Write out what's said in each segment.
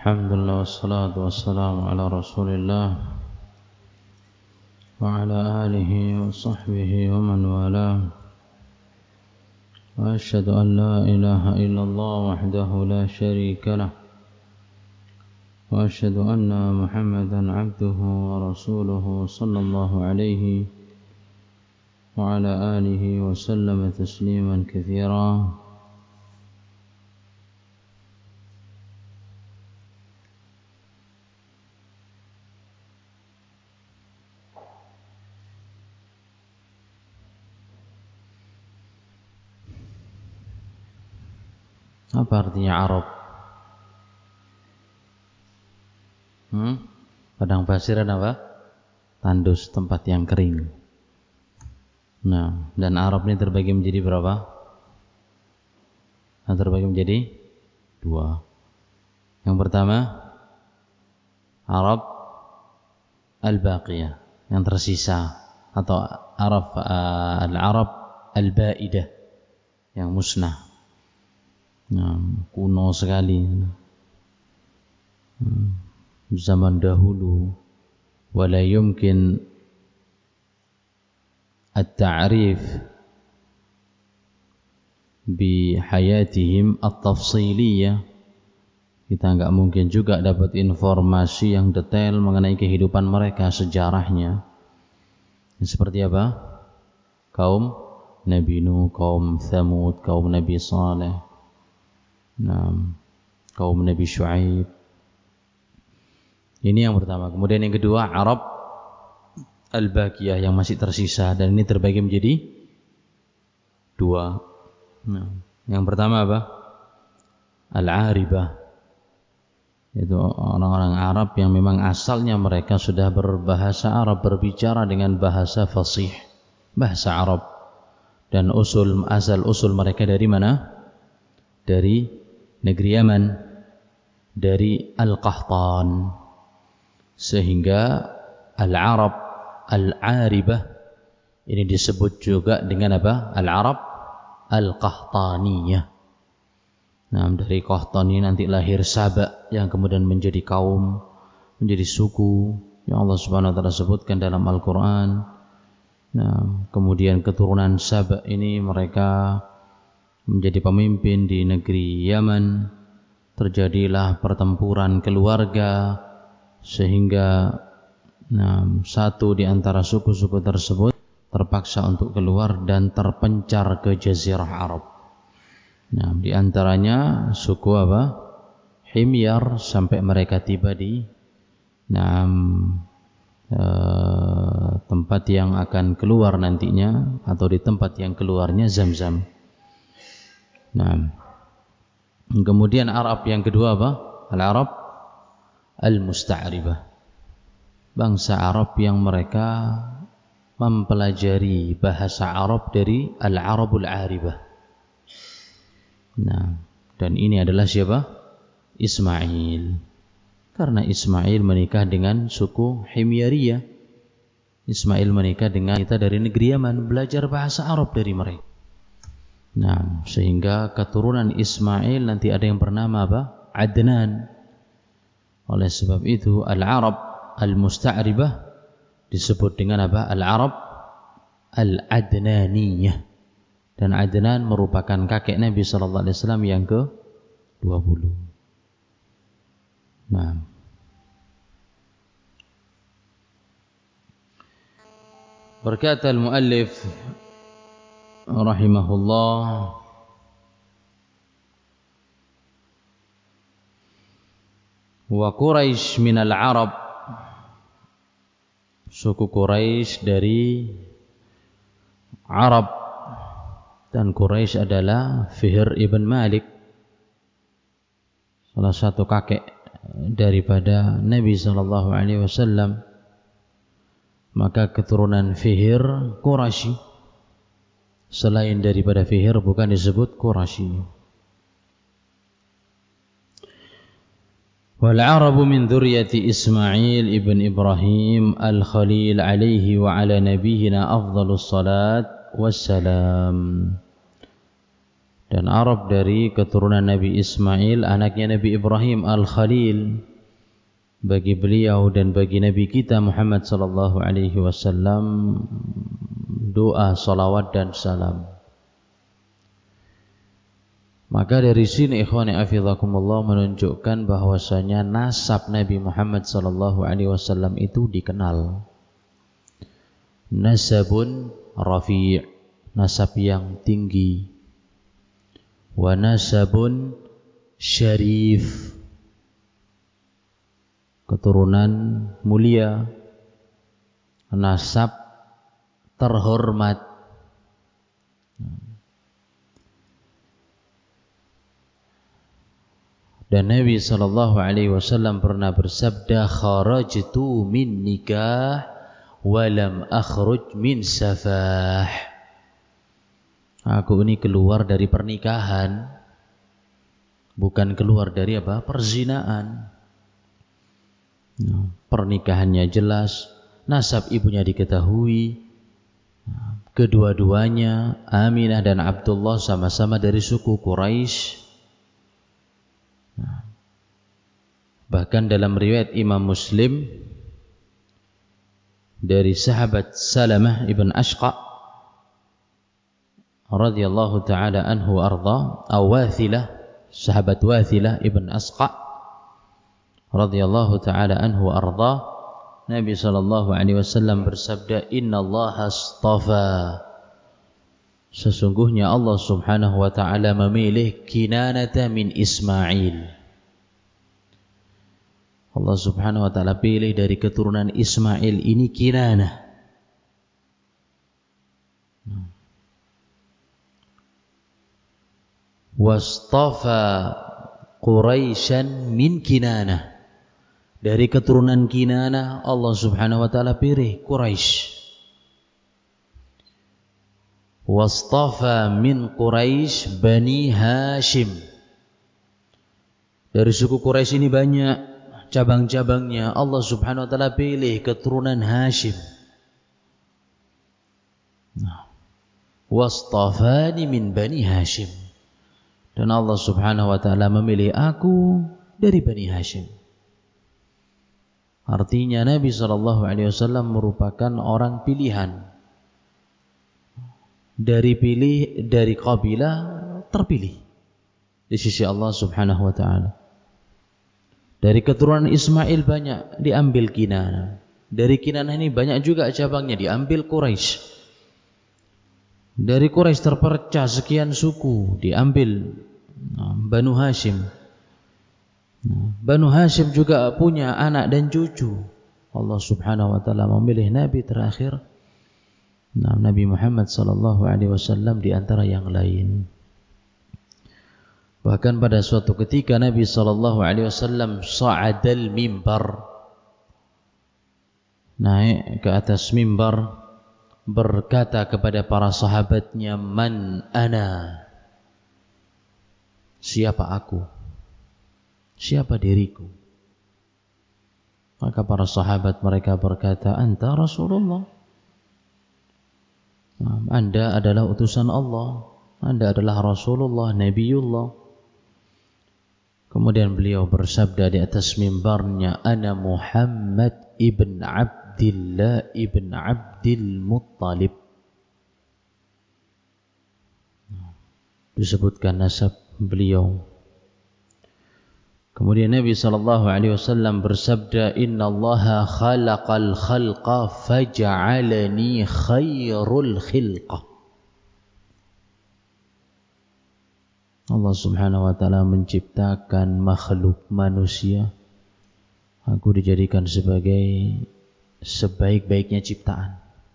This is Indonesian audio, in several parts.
Alhamdulillah wassalatu wassalamu ala Rasulillah wa ala alihi wa sahbihi wa man walah. Wa asyhadu an la ilaha illallah wahdahu la syarika lah. Wa asyhadu anna Muhammadan abduhu wa rasuluhu sallallahu alaihi wa ala alihi wa sallama tasliman katsira. Apa artinya Arab? Padang pasir apa? Tandus, tempat yang kering. Nah, dan Arab ini terbagi menjadi berapa? Terbagi menjadi dua. Yang pertama, Arab al-baqiyah, yang tersisa, atau Arab al-ba'idah, yang musnah. Nah, kuno sekali, zaman dahulu, wala yumkin at-ta'rif bi hayatihim at-tafsiliyah. Kita enggak mungkin juga dapat informasi yang detail mengenai kehidupan mereka, sejarahnya. Seperti apa? Kaum Nabi Nuh, kaum Thamud, kaum Nabi Saleh, kaum Nabi Syuaib. Ini yang pertama. Kemudian yang kedua, Arab al-baqiyah, yang masih tersisa, dan ini terbagi menjadi dua. Yang pertama apa? Al-aribah, yaitu orang-orang Arab yang memang asalnya mereka sudah berbahasa Arab, berbicara dengan bahasa fasih, bahasa Arab. Dan asal usul mereka dari mana? Dari negeri Yaman, dari Al-Qahtan. Sehingga Al-Arab Al-Aribah ini disebut juga dengan apa? Al-Arab Al-Qahtaniyah. Nah, dari Qahtan ini nanti lahir Saba, yang kemudian menjadi kaum, menjadi suku yang Allah Subhanahu wa taala sebutkan dalam Al-Qur'an. Nah, kemudian keturunan Saba ini mereka menjadi pemimpin di negeri Yaman. Terjadilah pertempuran keluarga, sehingga satu di antara suku-suku tersebut terpaksa untuk keluar dan terpencar ke Jazirah Arab. Nah, di antaranya suku apa? Himyar, sampai mereka tiba di tempat yang akan keluar nantinya, atau di tempat yang keluarnya Zamzam. Nah, kemudian Arab yang kedua apa? Al-Arab al-musta'ribah, bangsa Arab yang mereka mempelajari bahasa Arab dari Al-Arabul Aribah. Nah, dan ini adalah siapa? Ismail. Karena Ismail menikah dengan suku Himyariyah. Ismail menikah dengan kita dari negeri Yaman, belajar bahasa Arab dari mereka. Nah, sehingga keturunan Ismail nanti ada yang bernama apa? Adnan. Oleh sebab itu Al-Arab Al-Musta'ribah disebut dengan apa? Al-Arab Al-Adnaniyah. Dan Adnan merupakan kakek Nabi sallallahu alaihi wasallam yang ke-20. Nah, berkata al-muallif rahimahullah, wa Quraisy minal Arab, suku Quraisy dari Arab. Dan Quraisy adalah Fihr ibn Malik, salah satu kakek daripada Nabi sallallahu alaihi wasallam. Maka keturunan Fihr Quraisy. Selain daripada Fihr bukan disebut Quraisy. Wal Arabu min dzurriyyati Ismail ibn Ibrahim al-Khalil alaihi wa ala nabiyyina afdhalus salat wassalam. Dan Arab dari keturunan Nabi Ismail, anaknya Nabi Ibrahim Al-Khalil. Bagi beliau dan bagi Nabi kita Muhammad sallallahu alaihi wasallam doa, salawat dan salam. Maka dari sini ikhwani afizakumullah menunjukkan bahwasanya nasab Nabi Muhammad sallallahu alaihi wasallam itu dikenal. Nasabun rafi', nasab yang tinggi. Wa nasabun syarif, keturunan mulia, nasab terhormat. Dan Nabi sallallahu alaihi wasallam pernah bersabda, kharajtu min nikah wa lam akhruj min safah. Aku ini keluar dari pernikahan, bukan keluar dari apa? Perzinaan. Pernikahannya jelas, nasab ibunya diketahui, kedua-duanya Aminah dan Abdullah sama-sama dari suku Quraisy. Bahkan dalam riwayat Imam Muslim dari sahabat Salamah ibn Ashqa radhiyallahu taala anhu arda, atau Wathilah, sahabat Wathilah ibn Ashqa radhiyallahu taala anhu arda, Nabi sallallahu alaihi wasallam bersabda, innallaha astafa, sesungguhnya Allah subhanahu wa ta'ala memilih Kinanata min Ismail. Allah subhanahu wa ta'ala pilih dari keturunan Ismail ini Kinanah. Wastafa Quraisyan min Kinanah. Dari keturunan Kinanah Allah subhanahu wa ta'ala pilih Quraisy. Wastafa min Quraisy Bani Hashim. Dari suku Quraisy ini banyak cabang-cabangnya, Allah subhanahu wa ta'ala pilih keturunan Hashim. Wastafani min Bani Hashim. Dan Allah subhanahu wa ta'ala memilih aku dari Bani Hashim. Artinya Nabi SAW merupakan orang pilihan. Dari kabilah terpilih di sisi Allah subhanahu wa ta'ala. Dari keturunan Ismail banyak diambil Kinanah. Dari Kinanah ini banyak juga cabangnya diambil Quraisy. Dari Quraisy terpecah sekian suku diambil Banu Hashim. Banu Hashim juga punya anak dan cucu. Allah subhanahu wa ta'ala memilih Nabi terakhir, Nabi Muhammad sallallahu alaihi wasallam di antara yang lain. Bahkan pada suatu ketika Nabi sallallahu alaihi wasallam sa'adal mimbar, naik ke atas mimbar, berkata kepada para sahabatnya, man ana, siapa aku, siapa diriku. Maka para sahabat mereka berkata, anta Rasulullah, Anda adalah utusan Allah, Anda adalah Rasulullah, Nabiullah. Kemudian beliau bersabda di atas mimbarnya, ana Muhammad ibn Abdillah ibn Abdil Muttalib. Disebutkan nasab beliau. Kemudian Nabi SAW bersabda, innallaha khalaqal khalqa faja'alani khairul khilqah. Allah subhanahu wa ta'ala menciptakan makhluk manusia, aku dijadikan sebagai sebaik-baiknya ciptaan.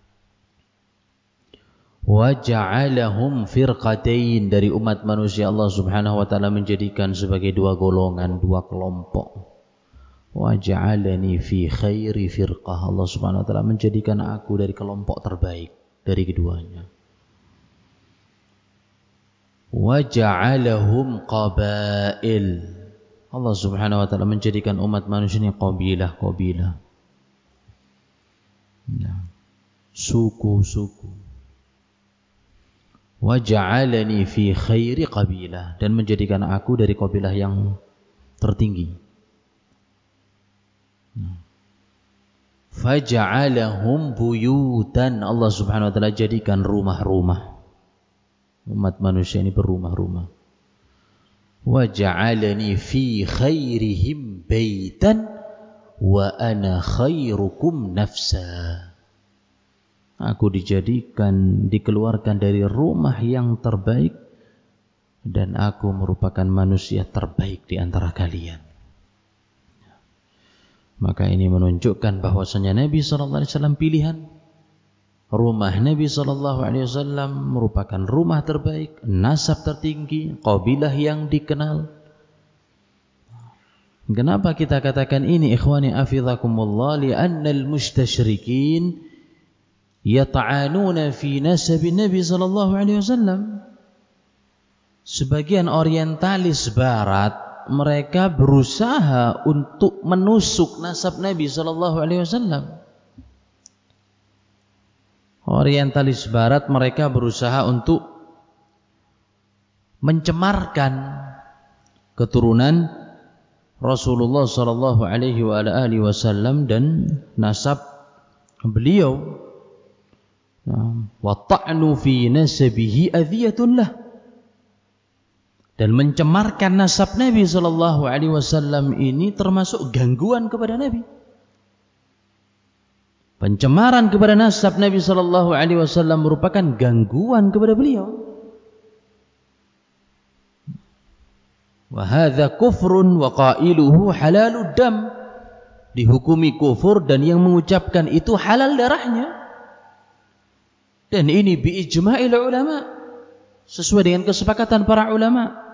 Wa ja'alahum firqatain, dari umat manusia Allah subhanahu wa ta'ala menjadikan sebagai dua golongan, dua kelompok. Wa ja'alani fi khairi firqah, Allah subhanahu wa ta'ala menjadikan aku dari kelompok terbaik dari keduanya. Wa ja'alahum qabail, Allah subhanahu wa ta'ala menjadikan umat manusia ini qabilah-qabilah, suku-suku. wa ja'alani fi khairi qabilah, dan menjadikan aku dari kabilah yang tertinggi. Faja'alahum buyutan, Allah Subhanahu wa taala jadikan rumah-rumah. Umat manusia ini berumah-rumah. Wa ja'alani fi khairihim baitan wa ana khairukum nafsa. Aku dikeluarkan dari rumah yang terbaik, dan aku merupakan manusia terbaik di antara kalian. Maka ini menunjukkan bahwasanya Nabi SAW pilihan. Rumah Nabi SAW merupakan rumah terbaik, nasab tertinggi, qabilah yang dikenal. Kenapa kita katakan ini, ikhwani afizakumullah? Li'anna al-mustasyrikin yata'anuna fi nasab Nabi SAW. Sebagian orientalis barat, mereka berusaha untuk menusuk nasab Nabi SAW. Orientalis barat, mereka berusaha untuk mencemarkan keturunan Rasulullah SAW dan nasab beliau. Wa ta'nu fi nasabihi adhiyatun lah. Dan mencemarkan nasab Nabi SAW ini termasuk gangguan kepada Nabi. Pencemaran kepada nasab Nabi SAW merupakan gangguan kepada beliau. Wa hadza kufrun wa qailuhu halalud dam. Dihukumi kufur dan yang mengucapkan itu halal darahnya. Dan ini bi ijma'il ulama, sesuai dengan kesepakatan para ulama.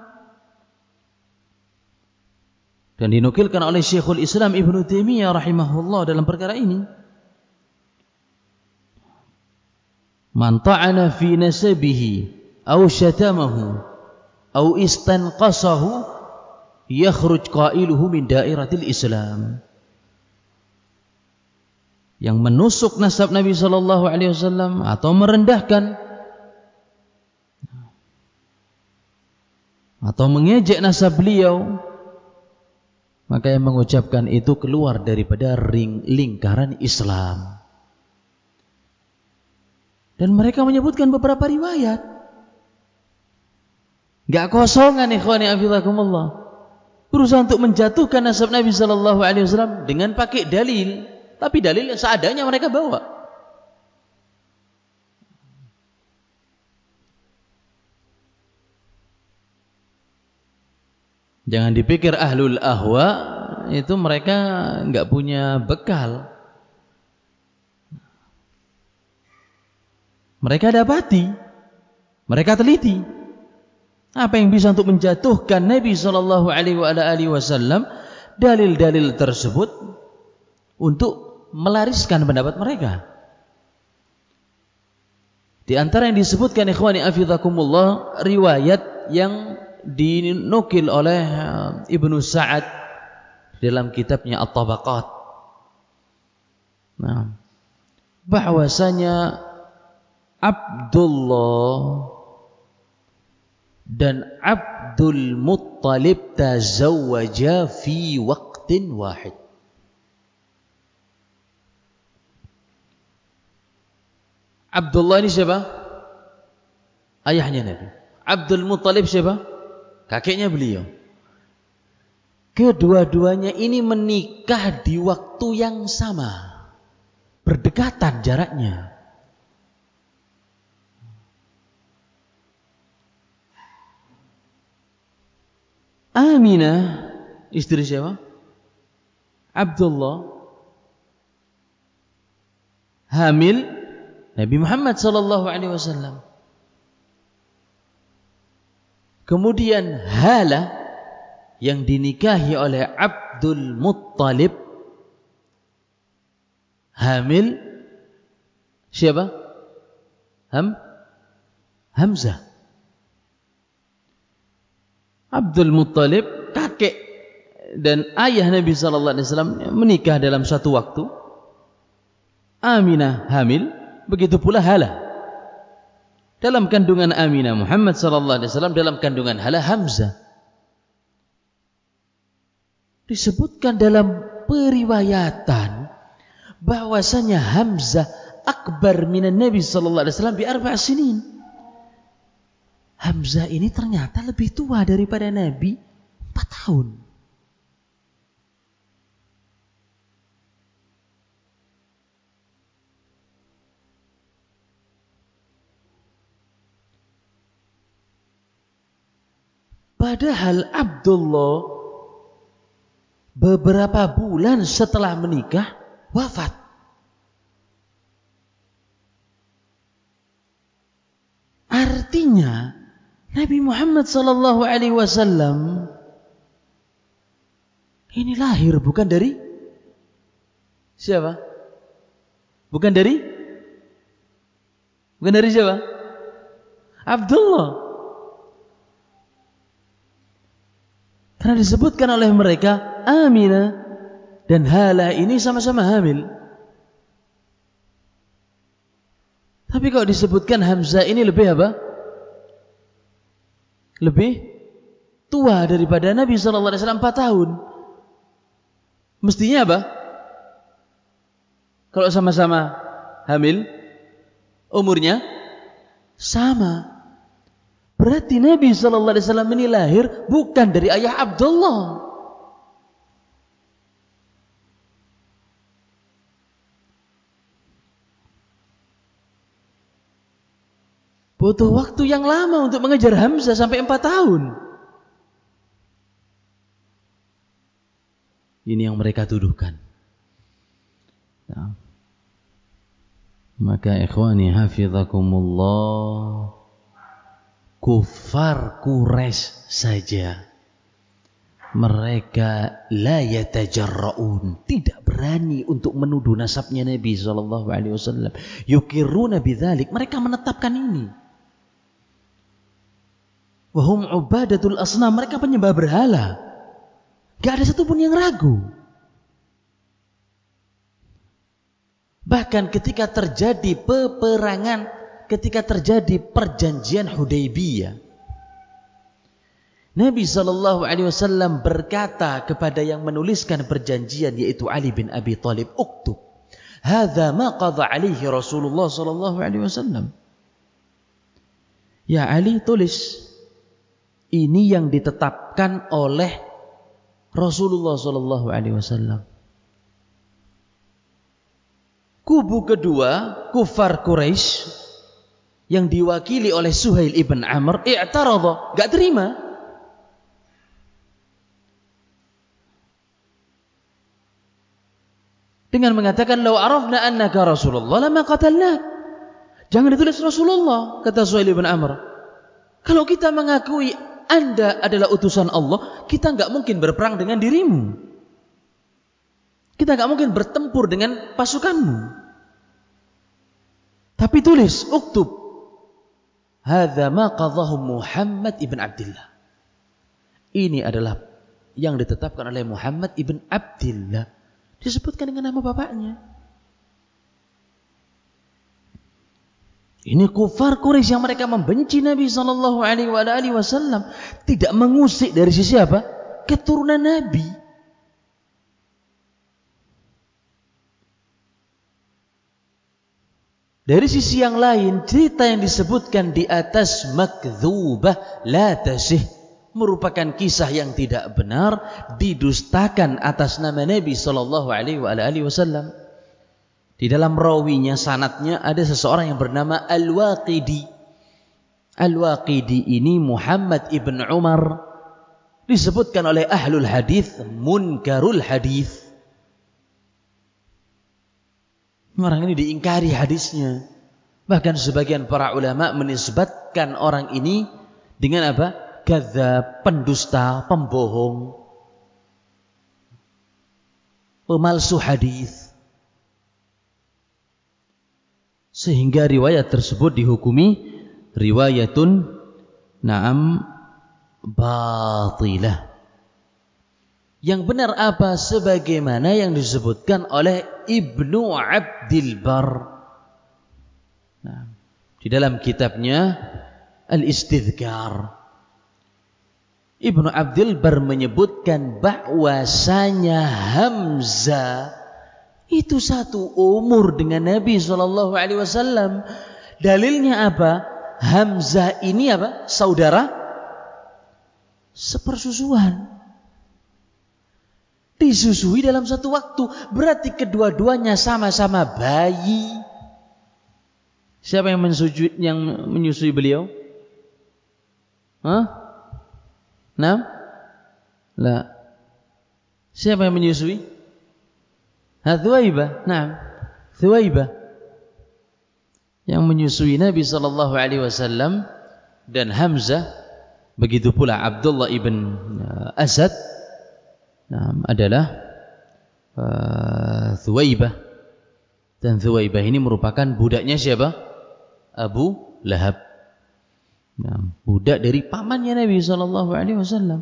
Dan dinukilkan oleh Syekhul Islam Ibnu Taimiyah rahimahullah dalam perkara ini. Man ta'ana fi nasabihi aw syatamahu aw istanqasahu yakhruj qailuhu min dairatil Islam. Yang menusuk nasab Nabi SAW atau merendahkan atau mengejek nasab beliau, maka yang mengucapkan itu keluar daripada lingkaran Islam. Dan mereka menyebutkan beberapa riwayat. Gak kosongan, ikhwani afizakumullah, berusaha untuk menjatuhkan nasab Nabi SAW dengan pakai dalil. Tapi dalil yang seadanya mereka bawa. Jangan dipikir ahlul ahwa itu mereka enggak punya bekal. Mereka dapati, mereka teliti apa yang bisa untuk menjatuhkan Nabi SAW, dalil-dalil tersebut untuk melariskan pendapat mereka. Di antara yang disebutkan, ikhwani afizakumullah, riwayat yang dinukil oleh Ibnu Sa'ad dalam kitabnya At-Tabaqat. Nah, bahwasanya Abdullah dan Abdul Muttalib tazawwaja fi waqtin wahid. Abdullah ini siapa? Ayahnya Nabi. Abdul Muttalib siapa? Kakeknya beliau. Kedua-duanya ini menikah di waktu yang sama, berdekatan jaraknya. Aminah istri siapa? Abdullah hamil Nabi Muhammad SAW. Kemudian Hala yang dinikahi oleh Abdul Muttalib hamil siapa? Hamzah. Abdul Muttalib kakek dan ayah Nabi SAW menikah dalam satu waktu. Aminah hamil, begitu pula Hala. dalam kandungan Aminah Muhammad sallallahu alaihi wasallam, dalam kandungan hala Hamzah. Disebutkan dalam periwayatan bahwasanya Hamzah akbar minan Nabi sallallahu alaihi wasallam bi 4 sinin. Hamzah ini ternyata lebih tua daripada Nabi 4 tahun. Padahal Abdullah beberapa bulan setelah menikah wafat. Artinya Nabi Muhammad sallallahu alaihi wasallam ini lahir bukan dari siapa? Bukan dari siapa? Abdullah. Karena disebutkan oleh mereka Aminah dan Hala ini sama-sama hamil. Tapi kalau disebutkan Hamzah ini lebih apa? Lebih tua daripada Nabi sallallahu alaihi wasallam 4 tahun. Mestinya apa? Kalau sama-sama hamil, umurnya sama. Berarti Nabi sallallahu alaihi wasallam ini lahir bukan dari ayah Abdullah. Butuh waktu yang lama untuk mengejar Hamzah sampai 4 tahun. Ini yang mereka tuduhkan. Nah. Maka ikhwani hafizakumullah, kufar Quraisy saja mereka la yatajarraun, tidak berani untuk menuduh nasabnya Nabi sallallahu alaihi wasallam. Yukiruna bidzalik, mereka menetapkan ini. Wa hum ubadatul asnam, mereka penyembah berhala. Enggak ada satupun yang ragu. Bahkan ketika terjadi peperangan, ketika terjadi perjanjian Hudaybiyah, Nabi sallallahu alaihi wasallam berkata kepada yang menuliskan perjanjian, yaitu Ali bin Abi Thalib, "Uktub hadza ma qadha alaihi Rasulullah sallallahu alaihi wasallam." Ya Ali, tulis, ini yang ditetapkan oleh Rasulullah sallallahu alaihi wasallam. Kubu kedua, kufar Quraisy yang diwakili oleh Suhail ibn Amr, i'taradha, enggak terima. Dengan mengatakan, "Lau arafna annaka Rasulullah lama qatalnak." Jangan ditulis Rasulullah, kata Suhail ibn Amr. Kalau kita mengakui Anda adalah utusan Allah, kita enggak mungkin berperang dengan dirimu. Kita enggak mungkin bertempur dengan pasukanmu. Tapi tulis, uktub hadza ma qadhahu Muhammad ibn Abdullah. Ini adalah yang ditetapkan oleh Muhammad ibn Abdullah. Disebutkan dengan nama bapaknya. Ini kufar Quraisy yang mereka membenci Nabi sallallahu alaihi wasallam, tidak mengusik dari sisi apa? Keturunan Nabi. Dari sisi yang lain, cerita yang disebutkan di atas makdzubah la tasih, merupakan kisah yang tidak benar, didustakan atas nama Nabi sallallahu alaihi wasallam. Di dalam rawinya, sanadnya ada seseorang yang bernama Al-Waqidi. Al-Waqidi ini Muhammad ibn Umar, disebutkan oleh ahlul hadis munkarul hadis. Orang ini diingkari hadisnya. Bahkan sebagian para ulama menisbatkan orang ini dengan apa? Kadzdzab, pendusta, pembohong, pemalsu hadis. Sehingga riwayat tersebut dihukumi riwayatun na'am batilah. Yang benar apa? Sebagaimana yang disebutkan oleh Ibnu Abdil Bar. Nah, Di dalam kitabnya Al-Istidhkar, Ibnu Abdul Bar menyebutkan bahwasanya Hamzah itu satu umur dengan Nabi SAW. Dalilnya apa? Hamzah ini apa? Saudara sepersusuan. Disusui dalam satu waktu. Berarti kedua-duanya sama-sama bayi. Siapa yang menyusui beliau? Hah? Nah? La. Siapa yang menyusui? Thuwaibah. Nah, Thuwaibah yang menyusui Nabi SAW dan Hamzah, begitu pula Abdullah ibn Asad, adalah Thuwaibah, dan Thuwaibah ini merupakan budaknya siapa? Abu Lahab. Budak dari pamannya Nabi SAW.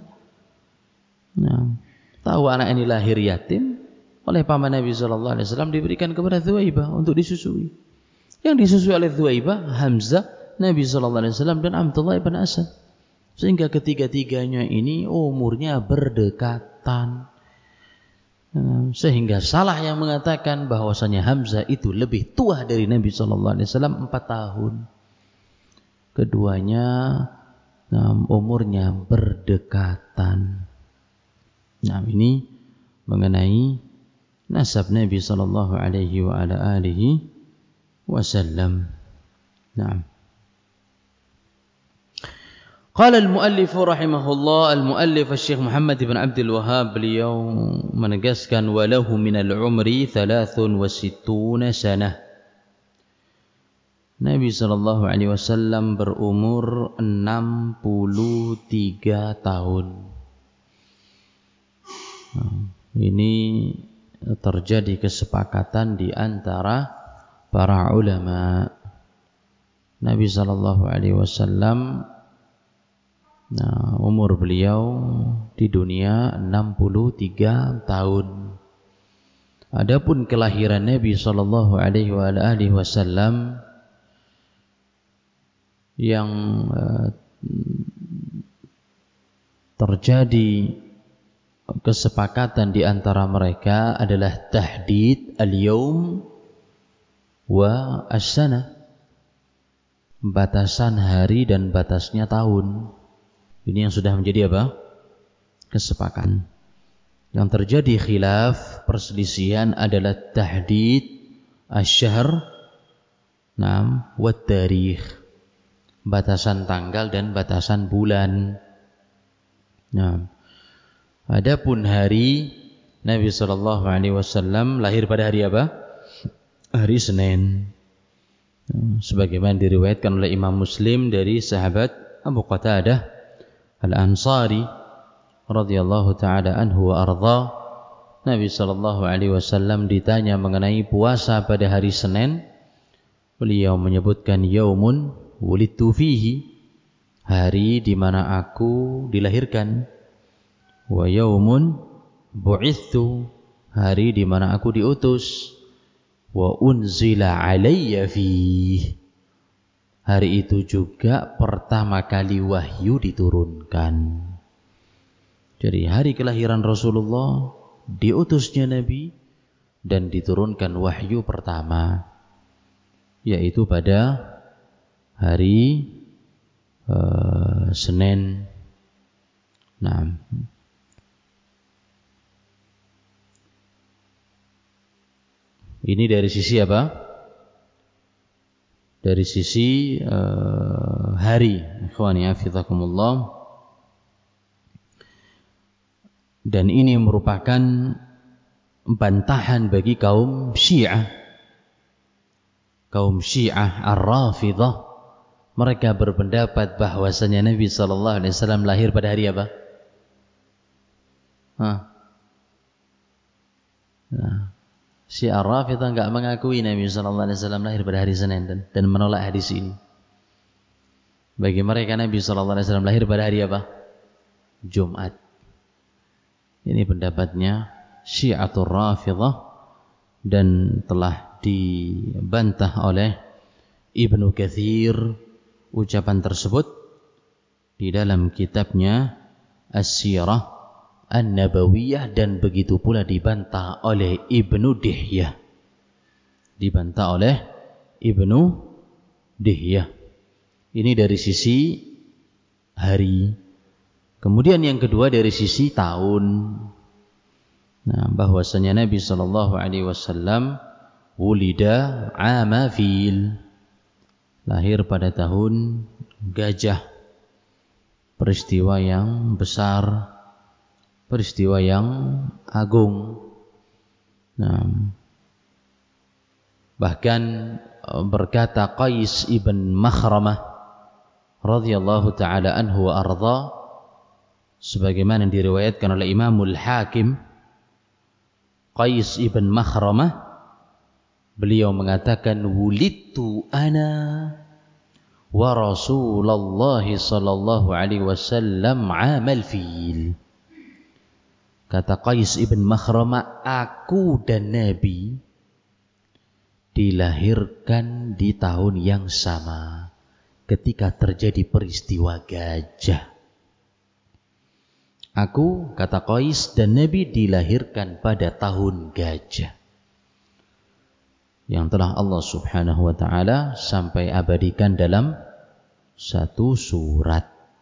Tahu anak ini lahir yatim, oleh paman Nabi SAW diberikan kepada Thuwaibah untuk disusui. Yang disusui oleh Thuwaibah, Hamzah, Nabi SAW dan Abdullah ibn Asad. Sehingga ketiga-tiganya ini umurnya berdekatan. Sehingga salah yang mengatakan bahwasanya Hamzah itu lebih tua dari Nabi SAW 4 tahun. Keduanya umurnya berdekatan. Nah, ini mengenai nasab Nabi sallallahu alaihi wa ala alihi wasallam. Naam. Qala al-muallif rahimahullah, al-muallif Syekh Muhammad bin Abdul Wahhab, beliau menegaskan walahu min al-umri 63 sanah. Nabi sallallahu alaihi wasallam berumur 63 tahun. Ini terjadi kesepakatan di antara para ulama. Nabi sallallahu alaihi wasallam umur beliau di dunia 63 tahun. Adapun kelahiran Nabi sallallahu alaihi wasallam yang terjadi kesepakatan di antara mereka adalah tahdid al-yaum wa as-sanah, batasan hari dan batasnya tahun. Ini yang sudah menjadi apa? Kesepakatan. Yang terjadi khilaf, perselisihan adalah tahdid asy-syahr wa tarikh, batasan tanggal dan batasan bulan. Adapun hari, Nabi sallallahu alaihi wasallam lahir pada hari apa? Hari Senin. Sebagaimana diriwayatkan oleh Imam Muslim dari sahabat Abu Qatadah Al-Ansari radhiyallahu taala anhu wa ardha. Nabi sallallahu alaihi wasallam ditanya mengenai puasa pada hari Senin. Beliau menyebutkan yaumun wulidtu fihi, hari di mana aku dilahirkan, wa yaumun bu'ithu, hari di mana aku diutus, wa unzila alayya fihi, hari itu juga pertama kali wahyu diturunkan. Jadi hari kelahiran Rasulullah, diutusnya Nabi, dan diturunkan wahyu pertama, yaitu pada hari Senin. Nah, ini dari sisi apa? Dari sisi hari. Ikhwani hafizakumullah. Dan ini merupakan bantahan bagi kaum Syiah. Kaum Syiah Ar-Rafidhah, mereka berpendapat bahwasanya Nabi sallallahu alaihi wasallam lahir pada hari apa? Syiah Ar-Rafidhah enggak mengakui Nabi sallallahu alaihi wasallam lahir pada hari Senin dan menolak hadis ini. Bagi mereka Nabi sallallahu alaihi wasallam lahir pada hari apa? Jumat. Ini pendapatnya Syi'atul Rafidhah dan telah dibantah oleh Ibnu Katsir ucapan tersebut di dalam kitabnya As-Sirah An-Nabawiyah, dan begitu pula dibantah oleh Ibnu Dihyah. Dibantah oleh Ibnu Dihyah. Ini dari sisi hari. Kemudian yang kedua dari sisi tahun. Nah, bahwasanya Nabi sallallahu alaihi wasallam wulida 'ama fil, lahir pada tahun gajah. Peristiwa yang besar, peristiwa yang agung. Nah, bahkan berkata Qais ibn Makhramah radhiyallahu taala anhu wa arda, sebagaimana diriwayatkan oleh Imamul Hakim, Qais ibn Makhramah beliau mengatakan, wulidtu ana wa Rasulullah sallallahu alaihi wasallam 'amal fil. Kata Qais ibn Makhramah, aku dan Nabi dilahirkan di tahun yang sama ketika terjadi peristiwa gajah. Aku, kata Qais, dan Nabi dilahirkan pada tahun gajah, yang telah Allah subhanahu wa ta'ala sampai abadikan dalam satu surat.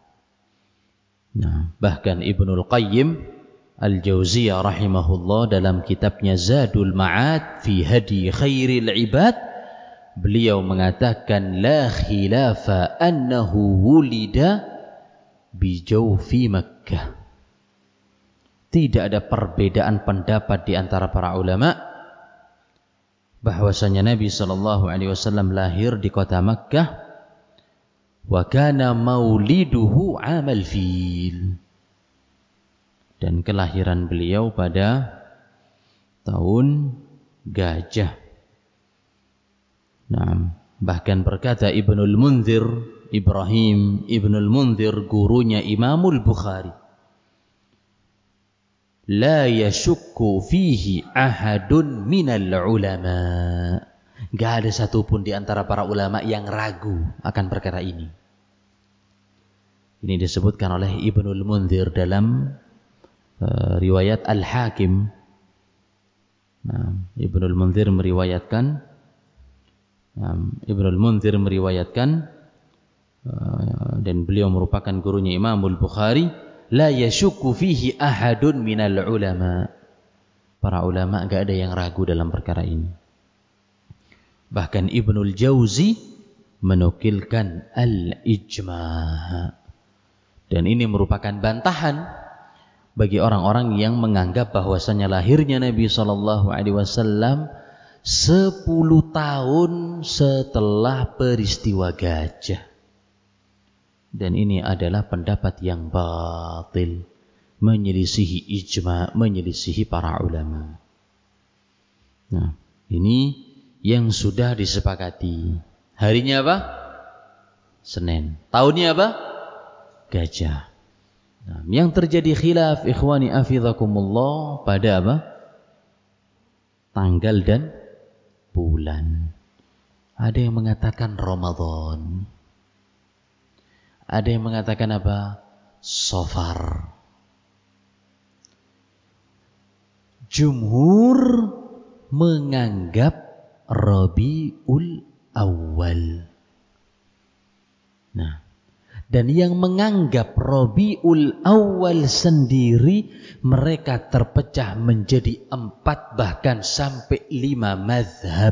Nah, bahkan Ibnul Qayyim Al-Jauziyah rahimahullah dalam kitabnya Zadul Ma'ad fi Hadi Khairil Ibad, beliau mengatakan, la khilafa annahu wulida bijawfi Makkah. Tidak ada perbedaan pendapat di antara para ulama bahwasanya Nabi sallallahu alaihi wasallam lahir di kota Makkah, wa kana mauliduhu 'amal fil, dan kelahiran beliau pada tahun gajah. Nah, bahkan berkata Ibnul Munzir, Ibrahim Ibnul Munzir, gurunya Imamul Bukhari, la yashukku fihi ahadun minal ulama. Gak ada satupun di antara para ulama yang ragu akan perkara ini. Ini disebutkan oleh Ibnul Munzir dalam riwayat Al-Hakim. Nah, Ibnul Munzir meriwayatkan dan beliau merupakan gurunya Imamul Bukhari, la yashukku fihi ahadun minal ulama. Para ulama enggak ada yang ragu dalam perkara ini. Bahkan Ibnul Jauzi menukilkan al-ijma'. Dan ini merupakan bantahan bagi orang-orang yang menganggap bahwasanya lahirnya Nabi sallallahu alaihi wasallam 10 tahun setelah peristiwa gajah. Dan ini adalah pendapat yang batil, menyelisihi ijma', menyelisihi para ulama. Nah, ini yang sudah disepakati. Harinya apa? Senin. Tahunnya apa? Gajah. Nah, yang terjadi khilaf, ikhwani afidhakumullah, pada apa? Tanggal dan bulan. Ada yang mengatakan Ramadan. Ada yang mengatakan apa? Safar. Jumhur menganggap Rabiul Awal. Nah, dan yang menganggap Rabiul Awal sendiri, mereka terpecah menjadi 4 bahkan sampai 5 mazhab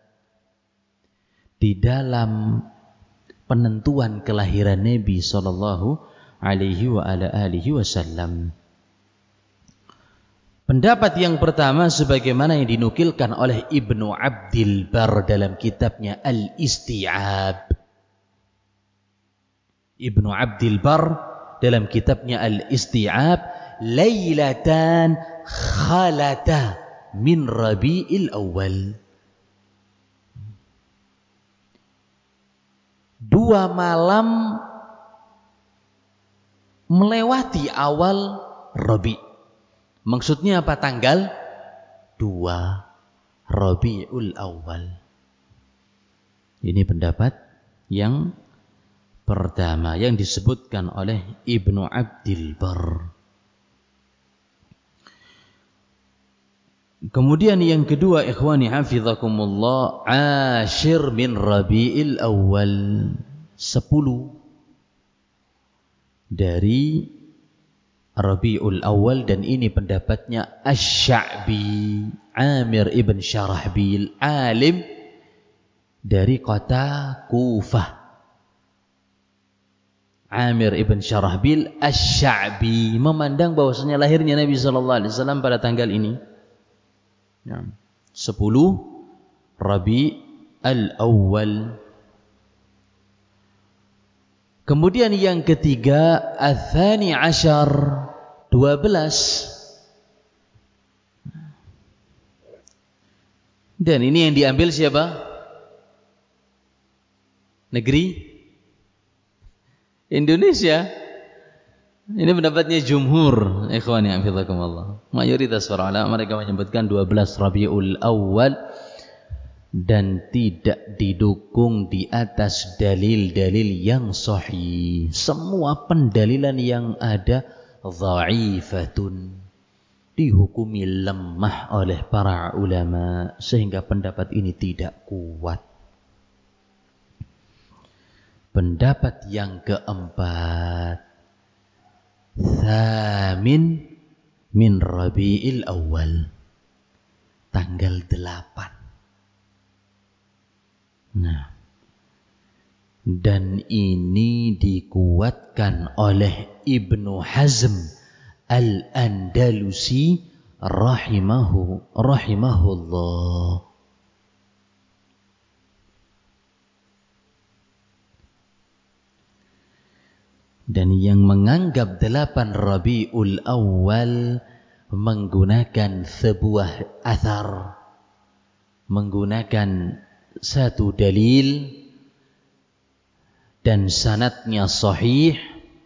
di dalam penentuan kelahiran Nabi sallallahu alaihi wa ala alihi wasallam. Pendapat yang pertama sebagaimana yang dinukilkan oleh Ibnu Abdil Bar dalam kitabnya Al-Isti'ab. Ibnu Abdil Bar dalam kitabnya Al-Isti'ab, lailatan khalata min Rabi'il Awal. 2 malam melewati awal Rabi'. Maksudnya apa? Tanggal 2 Rabiul Awal. Ini pendapat yang pertama yang disebutkan oleh Ibnu Abdil Barr. Kemudian yang kedua, ikhwani hafizakumullah, Ashir min Rabi'il Awal, 10 dari Rabi'ul Awal, dan ini pendapatnya Asy-Sya'bi, Amir ibn Syarahbil, alim dari kota Kufah. Amir ibn Syarahbil Asy-Sya'bi memandang bahwasanya lahirnya Nabi sallallahu alaihi wasallam pada tanggal ini, 10 Rabi'ul Awal. Kemudian yang ketiga, Ats-Tsani Asyar, 12. Dan ini yang diambil siapa? Negeri Indonesia. Ini pendapatnya jumhur, ikhwani hafizakumullah. Mayoritas para ulama mereka menyebutkan 12 Rabiul Awal dan tidak didukung di atas dalil-dalil yang sahih. Semua pendalilan yang ada dha'ifatun, dihukumi lemah oleh para ulama, sehingga pendapat ini tidak kuat. Pendapat yang keempat, Tsamin min Rabi'il Awal, tanggal 8. Nah, dan ini dikuatkan oleh Ibnu Hazm Al-Andalusi rahimahullah. Dan yang menganggap 8 Rabiul Awal menggunakan sebuah athar, menggunakan satu dalil dan sanadnya sahih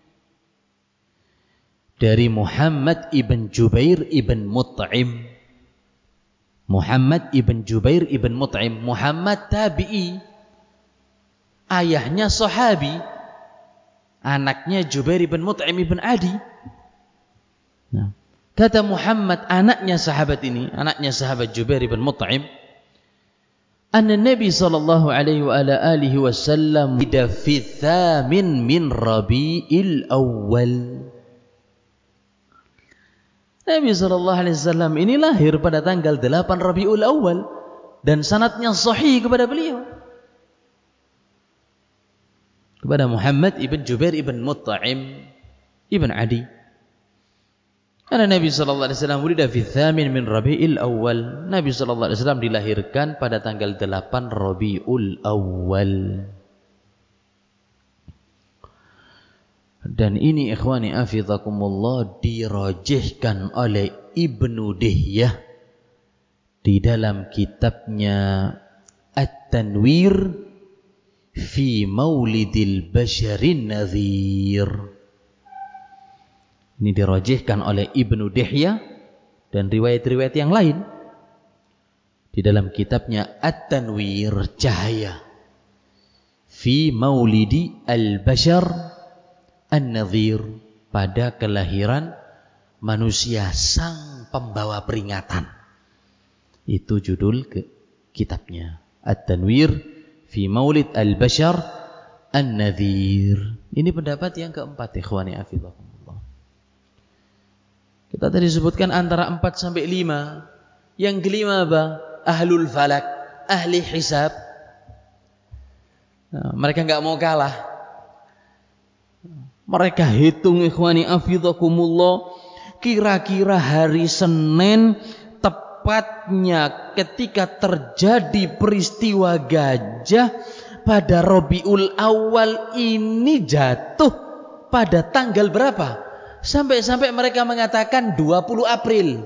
dari Muhammad ibn Jubair ibn Mut'im. Muhammad ibn Jubair ibn Mut'im, Muhammad tabi'i, ayahnya sahabi, anaknya Jubair ibn Mut'im ibn Adi. Nah, kata Muhammad, anaknya sahabat ini, anaknya sahabat Jubair ibn Mut'im, anna Nabi sallallahu alaihi wa ala alihi wasallam wida fi tsamin min Rabi'il Awal. Nabi sallallahu alaihi wasallam ini lahir pada tanggal 8 Rabiul Awal dan sanadnya sahih kepada beliau, kepada Muhammad ibn Jubair ibn Mut'im ibn Adi. Karena Nabi sallallahu alaihi wasallam wulida fi tsamin min Rabi'il Awal. Nabi sallallahu alaihi wasallam dilahirkan pada tanggal 8 Rabiul Awal. Dan ini ikhwani hafizakumullah dirajihkan oleh Ibnu Dihyah di dalam kitabnya At-Tanwir fi Maulidil Basharin Nadhir. Ini dirajihkan oleh Ibnu Dihyah dan riwayat-riwayat yang lain di dalam kitabnya At-Tanwir, cahaya, fi Maulidi Al-Bashar An-Nadhir, pada kelahiran manusia sang pembawa peringatan. Itu judul kitabnya, At-Tanwir fi Maulid Al-Bashar An-Nadhir. Ini pendapat yang keempat, ikhwani hafizakumullah. Kita tadi sebutkan antara 4 sampai 5. Yang kelima apa? Ahlul falak, ahli hisab. Nah, mereka enggak mau kalah. Mereka hitung, ikhwani hafizakumullah, kira-kira hari Senin tepatnya ketika terjadi peristiwa gajah pada Rabiul Awal ini jatuh pada tanggal berapa? Sampai-sampai mereka mengatakan 20 April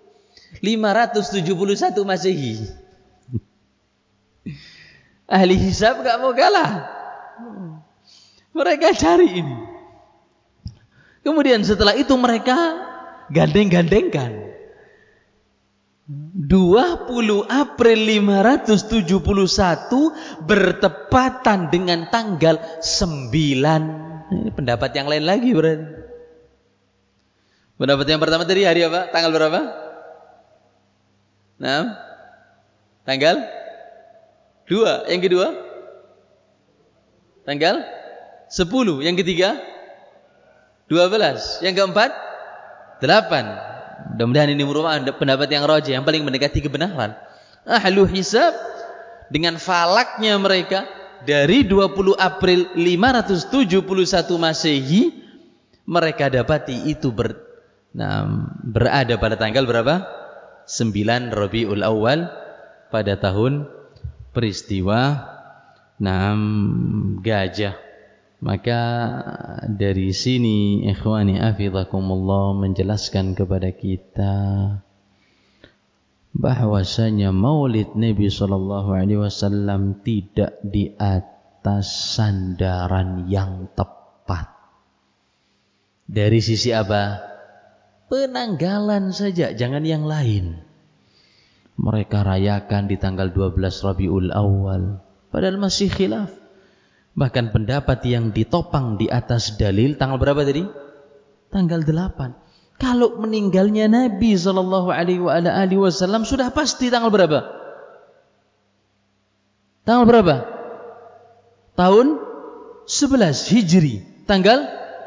571 Masehi. Ahli hisab gak mau kalah. Mereka cari ini. Kemudian setelah itu mereka gandeng-gandengkan 20 April 571 bertepatan dengan tanggal 9. Ini pendapat yang lain lagi berarti. Pendapat yang pertama tadi hari apa? Tanggal berapa? Nah, tanggal 2. Yang kedua? Tanggal 10. Yang ketiga? 12. Yang keempat? 8. Mudah-mudahan ini merupakan pendapat yang rajih, yang paling mendekati kebenaran. Ahlu hisab dengan falaknya mereka dari 20 April 571 Masehi, mereka dapati itu berada pada tanggal berapa? 9 Rabiul Awal pada tahun peristiwa gajah. Maka dari sini ikhwani hafizakumullah menjelaskan kepada kita bahwasanya Maulid Nabi sallallahu alaihi wasallam tidak di atas sandaran yang tepat. Dari sisi apa? Penanggalan saja, jangan yang lain. Mereka rayakan di tanggal 12 Rabiul Awal, padahal masih khilaf. Bahkan pendapat yang ditopang di atas dalil tanggal berapa tadi? Tanggal 8. Kalau meninggalnya Nabi sallallahu alaihi wasallam sudah pasti tanggal berapa? Tanggal berapa? Tahun 11 Hijri. Tanggal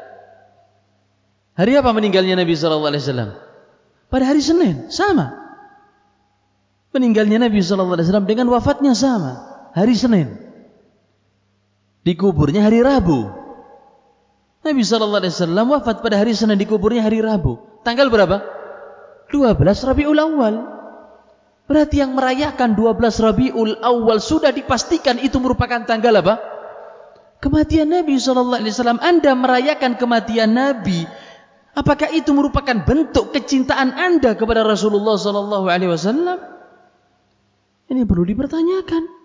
hari apa meninggalnya Nabi sallallahu alaihi wasallam? Pada hari Senin, sama. Meninggalnya Nabi sallallahu alaihi wasallam dengan wafatnya sama, hari Senin. Dikuburnya hari Rabu. Nabi sallallahu alaihi wasallam wafat pada hari Senin, dikuburnya hari Rabu. Tanggal berapa? 12 Rabiul Awal. Berarti yang merayakan 12 Rabiul Awal sudah dipastikan itu merupakan tanggal apa? Kematian Nabi sallallahu alaihi wasallam. Anda merayakan kematian Nabi, apakah itu merupakan bentuk kecintaan Anda kepada Rasulullah sallallahu alaihi wasallam? Ini perlu dipertanyakan.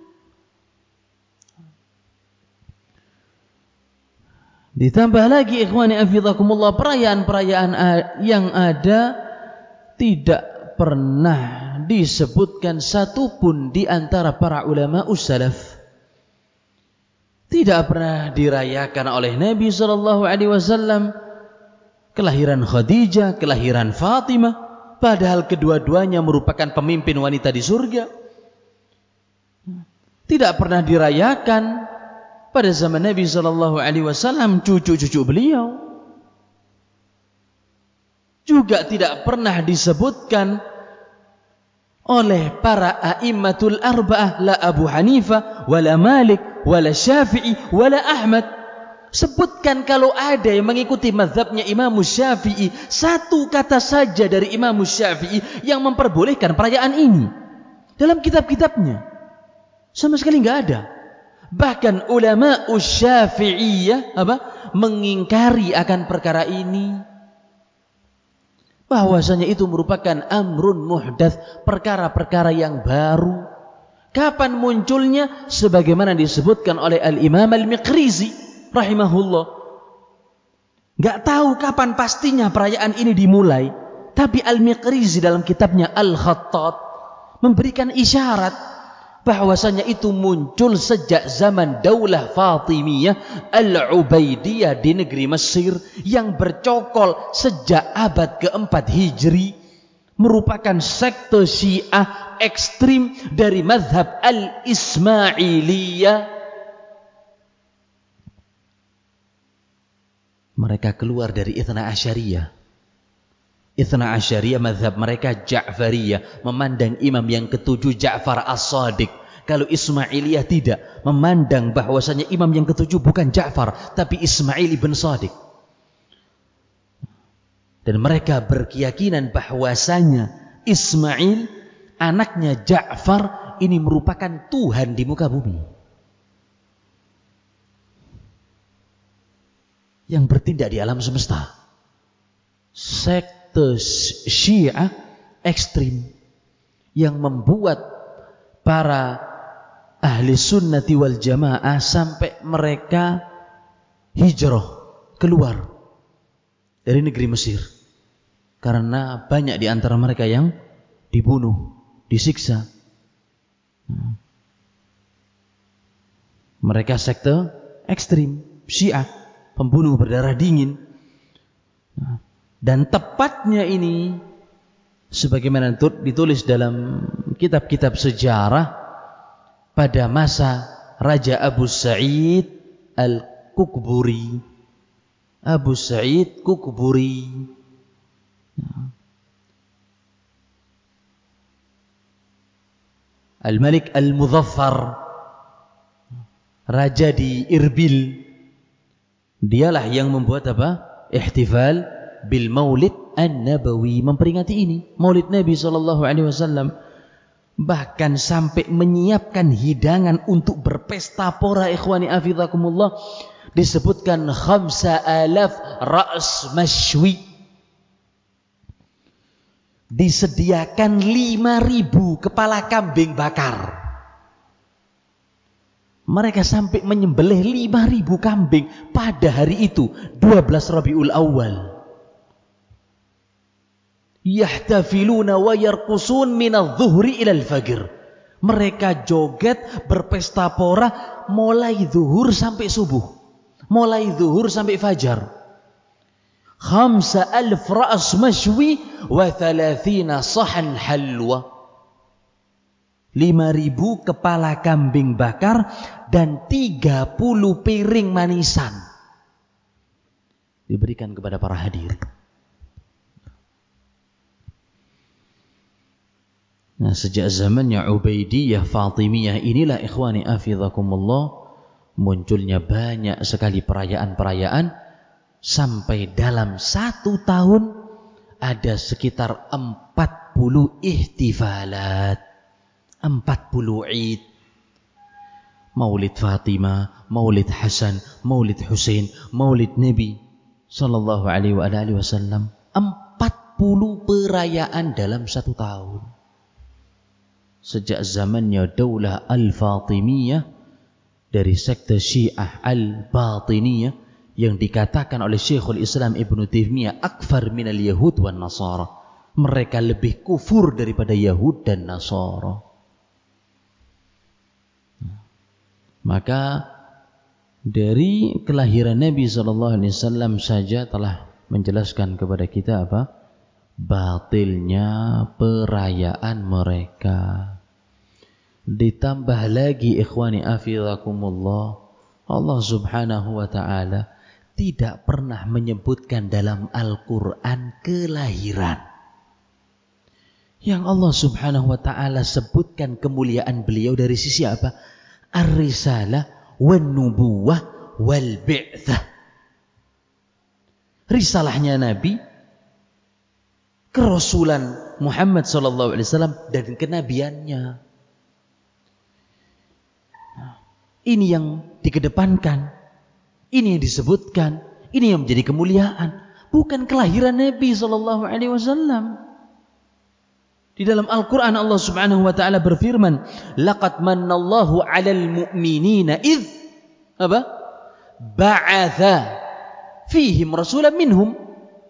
Ditambah lagi ikhwani hafizakumullah, perayaan-perayaan yang ada tidak pernah disebutkan satupun di antara para ulama salaf. Tidak pernah dirayakan oleh Nabi sallallahu alaihi wasallam kelahiran Khadijah, kelahiran Fatimah, padahal kedua-duanya merupakan pemimpin wanita di surga. Tidak pernah dirayakan pada zaman Nabi sallallahu alaihi wasallam cucu-cucu beliau. Juga tidak pernah disebutkan oleh para a'immatul arba'ah, la Abu Hanifah, wala Malik, wala Syafi'i, wala Ahmad. Sebutkan kalau ada yang mengikuti mazhabnya Imam Syafi'i, satu kata saja dari Imam Syafi'i yang memperbolehkan perayaan ini dalam kitab-kitabnya. Sama sekali enggak ada. Bahkan ulama Syafi'iyah mengingkari akan perkara ini, bahwasanya itu merupakan amrun muhdats, perkara-perkara yang baru. Kapan munculnya? Sebagaimana disebutkan oleh Al-Imam Al-Miqrizi rahimahullah. Enggak tahu kapan pastinya perayaan ini dimulai, tapi Al-Miqrizi dalam kitabnya Al-Khattat memberikan isyarat bahwasanya itu muncul sejak zaman Daulah Fatimiyah Al-Ubaidiyah di negeri Mesir yang bercokol sejak abad keempat Hijri, merupakan sekte Syiah ekstrim dari mazhab Al-Ismailiyah. Mereka keluar dari Itsna Asyariyah. Itsna Asyariyah mazhab mereka Ja'fariyah, memandang imam yang ketujuh Ja'far As-Shadiq. Kalau Ismailiyah tidak, memandang bahwasanya imam yang ketujuh bukan Ja'far tapi Ismail ibn Shadiq. Dan mereka berkeyakinan bahwasanya Ismail anaknya Ja'far ini merupakan Tuhan di muka bumi, yang bertindak di alam semesta. Sekte Syiah ekstrim yang membuat para ahli sunnati wal jamaah sampai mereka hijrah keluar dari negeri Mesir, karena banyak di antara mereka yang dibunuh disiksa. Mereka sekte ekstrim, Syiah, pembunuh berdarah dingin. Dan tepatnya ini, sebagaimana ditulis dalam kitab-kitab sejarah, pada masa Raja Abu Sa'id Al-Kukburi. Abu Sa'id Kukburi. Al-Malik Al-Muzaffar, raja di Irbil. Dialah yang membuat apa? Ihtifal bil Maulid An-Nabawi, memperingati ini, Maulid Nabi SAW. Bahkan sampai menyiapkan hidangan untuk berpesta pora, ikhwani afizakumullah. Disebutkan 5,000 ra's mashwi. Disediakan 5.000 kepala kambing bakar. Mereka sampai menyembelih 5.000 kambing pada hari itu, 12 Rabiul Awal. Yahtafiluna wa yarqusun minadh-dhuhri ilal fajr. Mereka joget, berpesta pora mulai zuhur sampai subuh, mulai zuhur sampai fajar. 5,000 ra's mashwi wa 30 sahan halwa. 5.000 kepala kambing bakar dan 30 piring manisan diberikan kepada para hadirin. Nah, sejak zamannya Ubaidiyah Fatimiyah inilah, ikhwani afizakumullah, munculnya banyak sekali perayaan-perayaan, sampai dalam 1 tahun ada sekitar 40 ihtifalat, 40 Id. Maulid Fatimah, Maulid Hasan, Maulid Husain, Maulid Nabi sallallahu alaihi wasallam. 40 perayaan dalam 1 tahun. Sejak zamannya Daulah Al-Fatimiyah dari sekte Syiah Al-Batiniyah, yang dikatakan oleh Syekhul Islam Ibn Taimiyah akfar minal Yahud wan Nasara. Mereka lebih kufur daripada Yahud dan Nasara. Maka dari kelahiran Nabi SAW saja telah menjelaskan kepada kita apa? Batilnya perayaan mereka. Ditambah lagi, ikhwani afizakumullah, Allah Subhanahu wa ta'ala tidak pernah menyebutkan dalam Al-Quran kelahiran. Yang Allah Subhanahu wa ta'ala sebutkan kemuliaan beliau dari sisi apa? Ar-risalah wan nubuwah wal bi'thah. Risalahnya Nabi, kerasulan Muhammad sallallahu alaihi wasallam, dan kenabiannya. Ini yang dikedepankan, ini yang disebutkan, ini yang menjadi kemuliaan, bukan kelahiran Nabi sallallahu alaihi wasallam. Di dalam Al-Qur'an Allah Subhanahu wa taala berfirman, "Laqad mannallahu 'alal mu'minina idz apa? Ba'atha fihim rasulan minhum."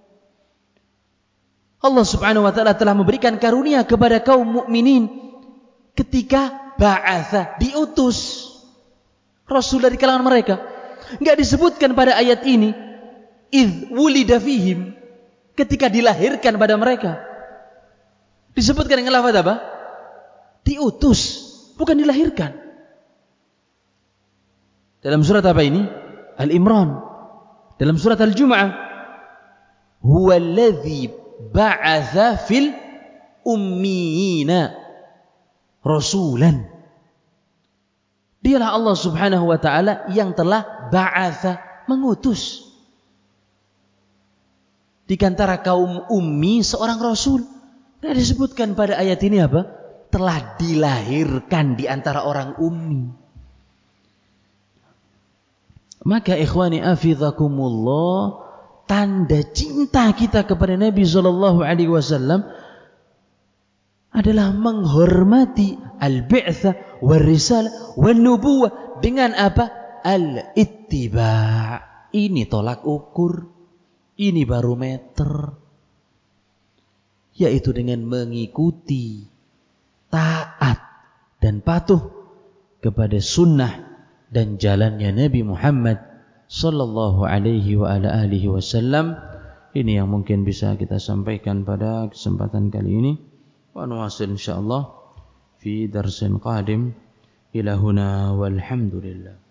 Allah Subhanahu wa taala telah memberikan karunia kepada kaum mukminin ketika ba'atha, diutus rasul dari kalangan mereka. Enggak disebutkan pada ayat ini idz wulida fihim, ketika dilahirkan pada mereka. Disebutkan dengan lafaz apa? Diutus, bukan dilahirkan. Dalam surat apa ini? Al-Imran. Dalam surat Al-Jumu'ah, huwallazi ba'atha fil ummiyina rasulan. Dialah Allah Subhanahu wa ta'ala yang telah ba'atha, mengutus di antara kaum ummi seorang rasul. Tidak disebutkan pada ayat ini apa? Telah dilahirkan di antara orang ummi. Maka ikhwani afizakumullah, tanda cinta kita kepada Nabi sallallahu alaihi wasallam adalah menghormati al-bi'tsah wal-risalah wan-nubuwah dengan apa? Al-ittiba'. Ini tolak ukur, ini barometer, yaitu dengan mengikuti patuh kepada sunnah dan jalannya Nabi Muhammad sallallahu alaihi wa ala alihi wasallam. Ini yang mungkin bisa kita sampaikan pada kesempatan kali ini. Wa nuwasil insyaallah fi darsin qadim. Ila huna walhamdulillah.